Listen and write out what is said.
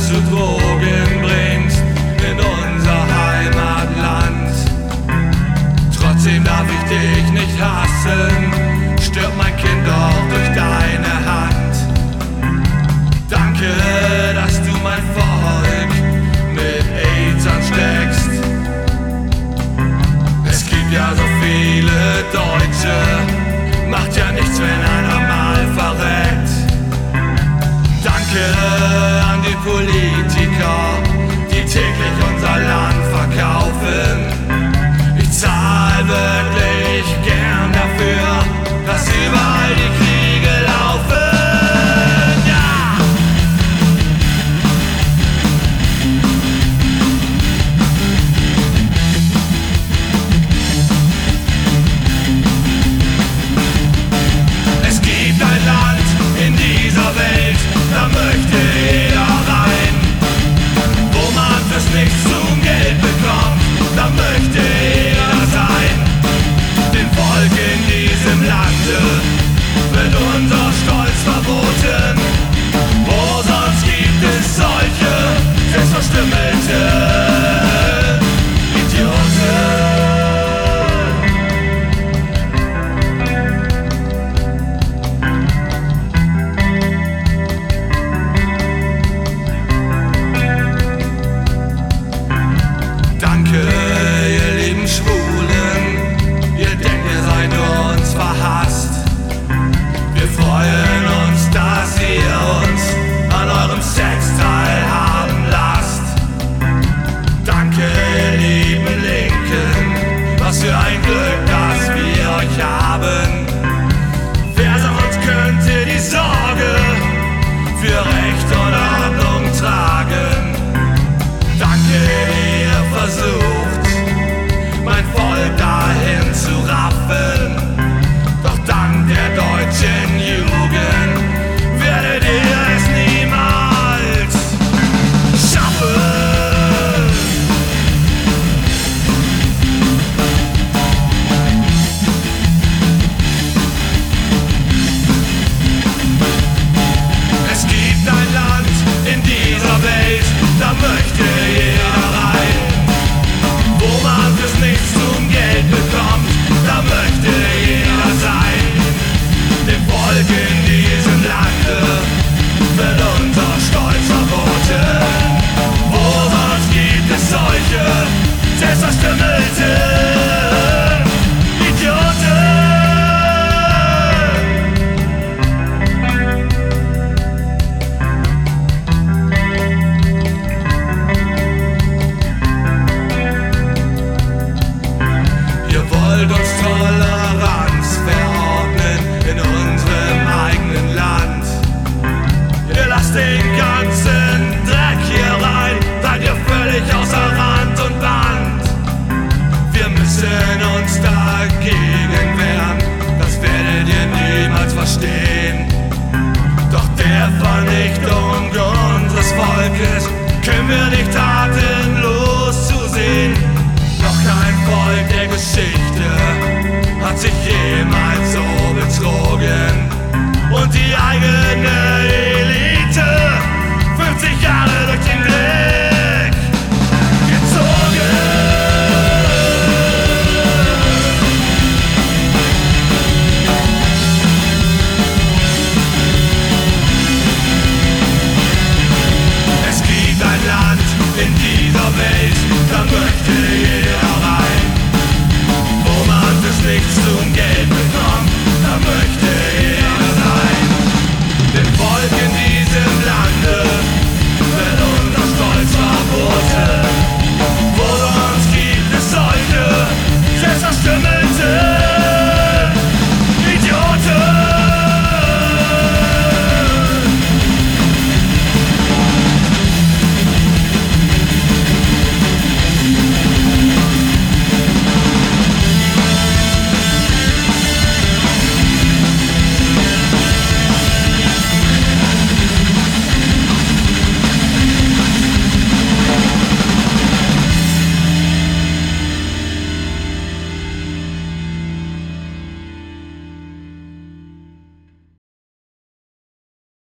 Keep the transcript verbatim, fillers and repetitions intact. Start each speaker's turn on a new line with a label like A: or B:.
A: zu Drogen bringst in unser Heimatland. Trotzdem darf ich dich nicht hassen, stirbt mein Kind doch durch deine Hand. Danke, dass du mein Volk mit AIDS ansteckst. Es gibt ja so viele Deutsche, macht ja nichts, wenn einer mal verreckt. Danke an die Politiker, die täglich unser Land verkaufen. Ich zahl wirklich gern dafür, dass überall die Kriege laufen. Ja! Es gibt ein Land in dieser Welt, da möchte jeder rein. Wo man fürs Nichts zum Geld bekommt, da möchte jeder sein. Dem Volk in diesem Lande wird unser Stolz verboten. Wo sonst gibt es solche selbstverstümmelte Idioten. Danke, ihr lieben Schwulen, ihr denkt, ihr seid nur uns verhasst. Wir freuen uns, dass ihr uns an eurem Sex teilhaben lasst. Danke, ihr lieben Linken, was für ein Glück, dass wir euch haben. Wer sonst könnte die Sorge für Recht und Ordnung tragen? Danke, ihr versucht, mein Volk dahin zu raffen. Doch dank der deutschen Jugend werdet ihr es niemals schaffen. Es gibt ein Land in dieser Welt, da möchte jeder rein. Wo man fürs Nichts zum Geld bekommt, da möchte jeder sein. Dem Volk in diesem Lande wird unser Stolz verboten. Wo sonst gibt es solche selbstverstümmelte Idioten? Ihr wollt uns Toleranz verordnen in unserem eigenen Land. Ihr lasst den ganzen Dreck hier rein, seid ihr völlig außer Rand und Band. Wir müssen uns dagegen wehren, das werdet ihr niemals verstehen. Doch der Vernichtung unseres Volkes können wir nicht tatenlos zusehen. Noch kein Volk der Geschichte hat sich jemals so betrogen. Und die eigene Elite fünfzig Jahre durch den Dreck gezogen. Es gibt ein Land in dieser Welt, da möchte ich